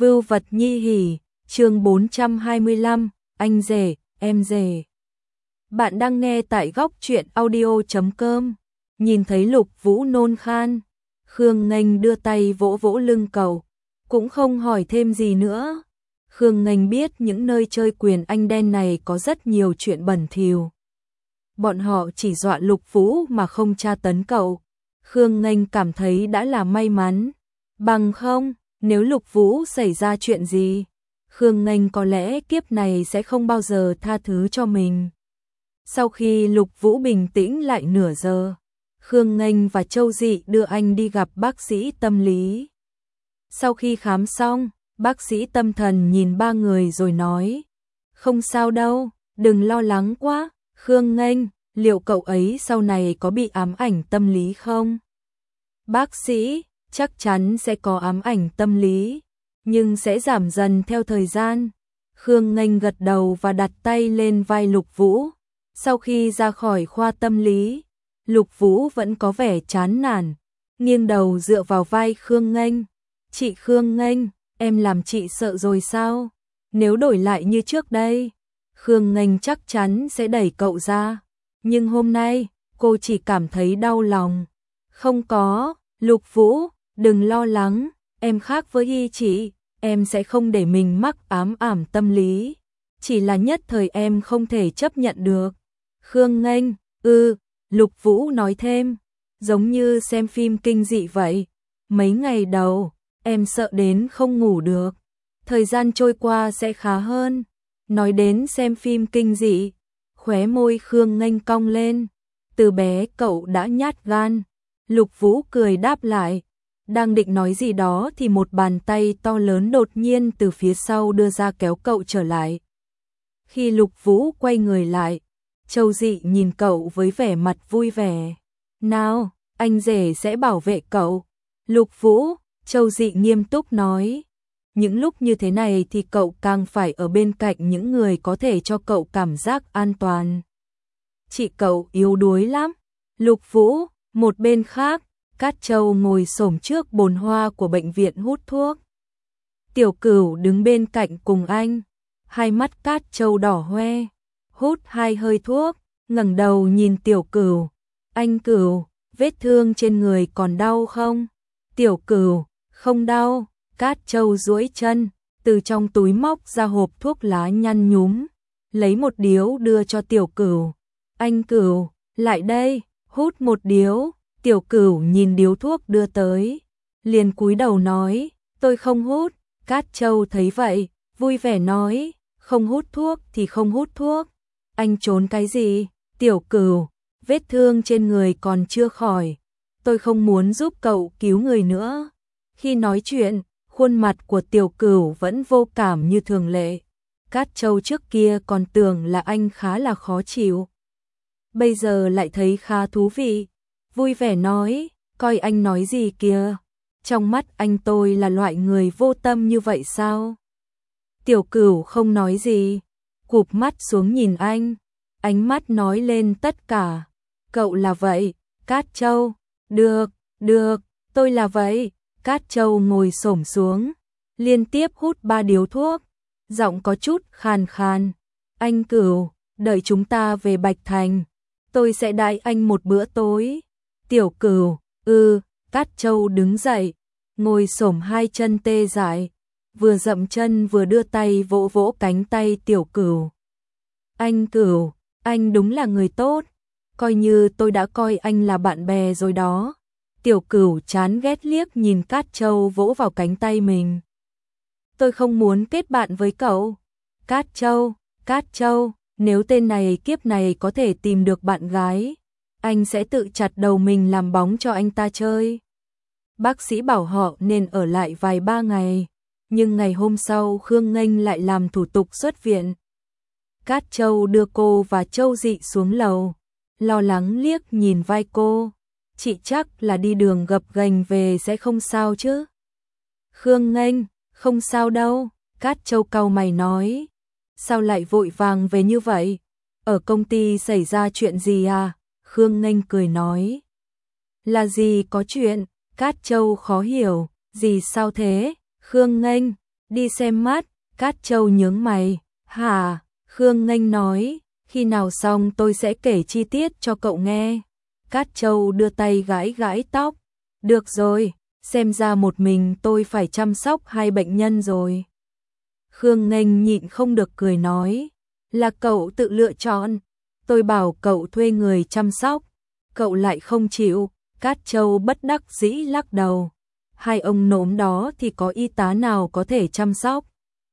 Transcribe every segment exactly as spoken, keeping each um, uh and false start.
Vưu vật nhi hỉ, chương bốn trăm hai mươi lăm, anh rể, em rể. Bạn đang nghe tại góc truyện audio chấm com. Nhìn thấy Lục Vũ nôn khan, Khương Nghênh đưa tay vỗ vỗ lưng cậu, cũng không hỏi thêm gì nữa. Khương Nghênh biết những nơi chơi quyền anh đen này có rất nhiều chuyện bẩn thỉu. Bọn họ chỉ dọa Lục Vũ mà không tra tấn cậu. Khương Nghênh cảm thấy đã là may mắn. Bằng không, nếu Lục Vũ xảy ra chuyện gì, Khương Nghênh có lẽ kiếp này sẽ không bao giờ tha thứ cho mình. Sau khi Lục Vũ bình tĩnh lại nửa giờ, Khương Nghênh và Châu Dị đưa anh đi gặp bác sĩ tâm lý. Sau khi khám xong, bác sĩ tâm thần nhìn ba người rồi nói: "Không sao đâu, đừng lo lắng quá, Khương Nghênh, liệu cậu ấy sau này có bị ám ảnh tâm lý không?" Bác sĩ: "Chắc chắn sẽ có ám ảnh tâm lý, nhưng sẽ giảm dần theo thời gian." Khương Nghênh gật đầu và đặt tay lên vai Lục Vũ. Sau khi ra khỏi khoa tâm lý, Lục Vũ vẫn có vẻ chán nản, nghiêng đầu dựa vào vai Khương Nghênh. "Chị Khương Nghênh, em làm chị sợ rồi sao? Nếu đổi lại như trước đây, Khương Nghênh chắc chắn sẽ đẩy cậu ra. Nhưng hôm nay, cô chỉ cảm thấy đau lòng." "Không có, Lục Vũ, đừng lo lắng, em khác với Y chị, em sẽ không để mình mắc ám ảnh tâm lý. Chỉ là nhất thời em không thể chấp nhận được." Khương Nghênh: "Ừ." Lục Vũ nói thêm, "Giống như xem phim kinh dị vậy. Mấy ngày đầu, em sợ đến không ngủ được. Thời gian trôi qua sẽ khá hơn." Nói đến xem phim kinh dị, khóe môi Khương Nghênh cong lên. "Từ bé cậu đã nhát gan." Lục Vũ cười đáp lại. Đang định nói gì đó thì một bàn tay to lớn đột nhiên từ phía sau đưa ra kéo cậu trở lại. Khi Lục Vũ quay người lại, Châu Dị nhìn cậu với vẻ mặt vui vẻ. "Nào, anh rể sẽ bảo vệ cậu." "Lục Vũ," Châu Dị nghiêm túc nói, "những lúc như thế này thì cậu càng phải ở bên cạnh những người có thể cho cậu cảm giác an toàn. Chị cậu yếu đuối lắm." Lục Vũ. Một bên khác, Cát Châu ngồi xổm trước bồn hoa của bệnh viện hút thuốc. Tiểu Cửu đứng bên cạnh cùng anh, hai mắt Cát Châu đỏ hoe, hút hai hơi thuốc, ngẩng đầu nhìn Tiểu Cửu. "Anh Cửu, vết thương trên người còn đau không?" "Tiểu Cửu, không đau." Cát Châu duỗi chân, từ trong túi móc ra hộp thuốc lá nhăn nhúm, lấy một điếu đưa cho Tiểu Cửu. "Anh Cửu, lại đây, hút một điếu." Tiểu Cửu nhìn điếu thuốc đưa tới, liền cúi đầu nói, "Tôi không hút." Cát Châu thấy vậy, vui vẻ nói, "Không hút thuốc thì không hút thuốc. Anh trốn cái gì?" "Tiểu Cửu, vết thương trên người còn chưa khỏi. Tôi không muốn giúp cậu cứu người nữa." Khi nói chuyện, khuôn mặt của Tiểu Cửu vẫn vô cảm như thường lệ. Cát Châu trước kia còn tưởng là anh khá là khó chịu, bây giờ lại thấy khá thú vị, vui vẻ nói, "Coi anh nói gì kìa, trong mắt anh tôi là loại người vô tâm như vậy sao?" Tiểu Cửu không nói gì, cụp mắt xuống nhìn anh, ánh mắt nói lên tất cả. "Cậu là vậy." Cát Châu: "Được, được, tôi là vậy." Cát Châu ngồi xổm xuống, liên tiếp hút ba điếu thuốc, giọng có chút khàn khàn. "Anh Cửu, đợi chúng ta về Bạch Thành, tôi sẽ đãi anh một bữa tối." Tiểu Cửu: "Ừ." Cát Châu đứng dậy, ngồi xổm hai chân tê dại, vừa dậm chân vừa đưa tay vỗ vỗ cánh tay Tiểu Cửu. "Anh Cửu, anh đúng là người tốt, coi như tôi đã coi anh là bạn bè rồi đó." Tiểu Cửu chán ghét liếc nhìn Cát Châu vỗ vào cánh tay mình. "Tôi không muốn kết bạn với cậu." Cát Châu: "Cát Châu, nếu tên này kiếp này có thể tìm được bạn gái, anh sẽ tự chặt đầu mình làm bóng cho anh ta chơi." Bác sĩ bảo họ nên ở lại vài ba ngày, nhưng ngày hôm sau Khương Nghênh lại làm thủ tục xuất viện. Cát Châu đưa cô và Châu Dị xuống lầu, lo lắng liếc nhìn vai cô, "Chị chắc là đi đường gập ghềnh về sẽ không sao chứ?" Khương Nghênh: "Không sao đâu." Cát Châu cau mày nói, "Sao lại vội vàng về như vậy? Ở công ty xảy ra chuyện gì à?" Khương Nghênh cười nói, "Là gì có chuyện?" Cát Châu khó hiểu, "Gì sao thế?" Khương Nghênh: Đi xem mắt, Cát Châu nhướng mày. Hả? Khương Nghênh nói, khi nào xong tôi sẽ kể chi tiết cho cậu nghe. Cát Châu đưa tay gãi gãi tóc. Được rồi, xem ra một mình tôi phải chăm sóc hai bệnh nhân rồi. Khương Nghênh nhịn không được cười nói, là cậu tự lựa chọn, tôi bảo cậu thuê người chăm sóc, cậu lại không chịu. Cát Châu bất đắc dĩ lắc đầu, hai ông nốm đó thì có y tá nào có thể chăm sóc.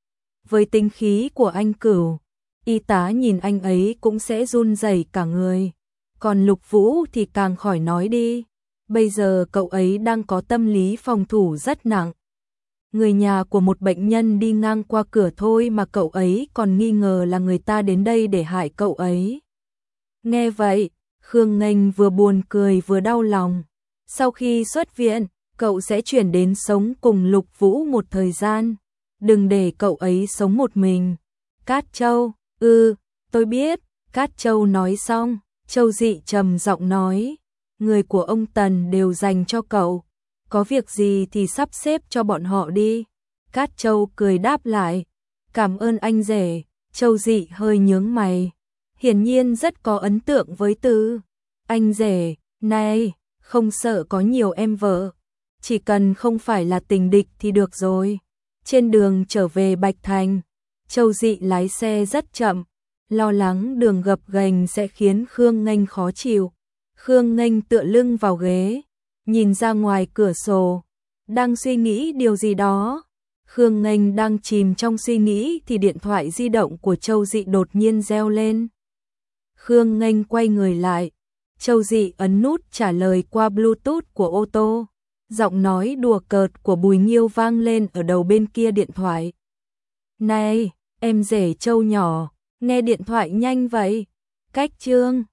Với tính khí của anh Cửu, y tá nhìn anh ấy cũng sẽ run rẩy cả người, còn Lục Vũ thì càng khỏi nói đi, bây giờ cậu ấy đang có tâm lý phòng thủ rất nặng. Người nhà của một bệnh nhân đi ngang qua cửa thôi mà cậu ấy còn nghi ngờ là người ta đến đây để hại cậu ấy. Nghe vậy, Khương Nghênh vừa buồn cười vừa đau lòng. Sau khi xuất viện, cậu sẽ chuyển đến sống cùng Lục Vũ một thời gian. Đừng để cậu ấy sống một mình. Cát Châu, ừ, tôi biết. Cát Châu nói xong, Châu Dị trầm giọng nói, người của ông Tần đều dành cho cậu. Có việc gì thì sắp xếp cho bọn họ đi. Cát Châu cười đáp lại, cảm ơn anh rể. Châu Dị hơi nhướng mày, hiển nhiên rất có ấn tượng với từ anh rể này, không sợ có nhiều em vợ, chỉ cần không phải là tình địch thì được rồi. Trên đường trở về Bạch Thành, Châu Dị lái xe rất chậm, lo lắng đường gập ghềnh sẽ khiến Khương Nghênh khó chịu. Khương Nghênh tựa lưng vào ghế, nhìn ra ngoài cửa sổ, đang suy nghĩ điều gì đó. Khương Nghênh đang chìm trong suy nghĩ thì điện thoại di động của Châu Dị đột nhiên reo lên. Khương Nghênh quay người lại, Châu Dị ấn nút trả lời qua Bluetooth của ô tô. Giọng nói đùa cợt của Bùi Nghiêu vang lên ở đầu bên kia điện thoại. Này, em rể Châu nhỏ, nghe điện thoại nhanh vậy. Cách Trương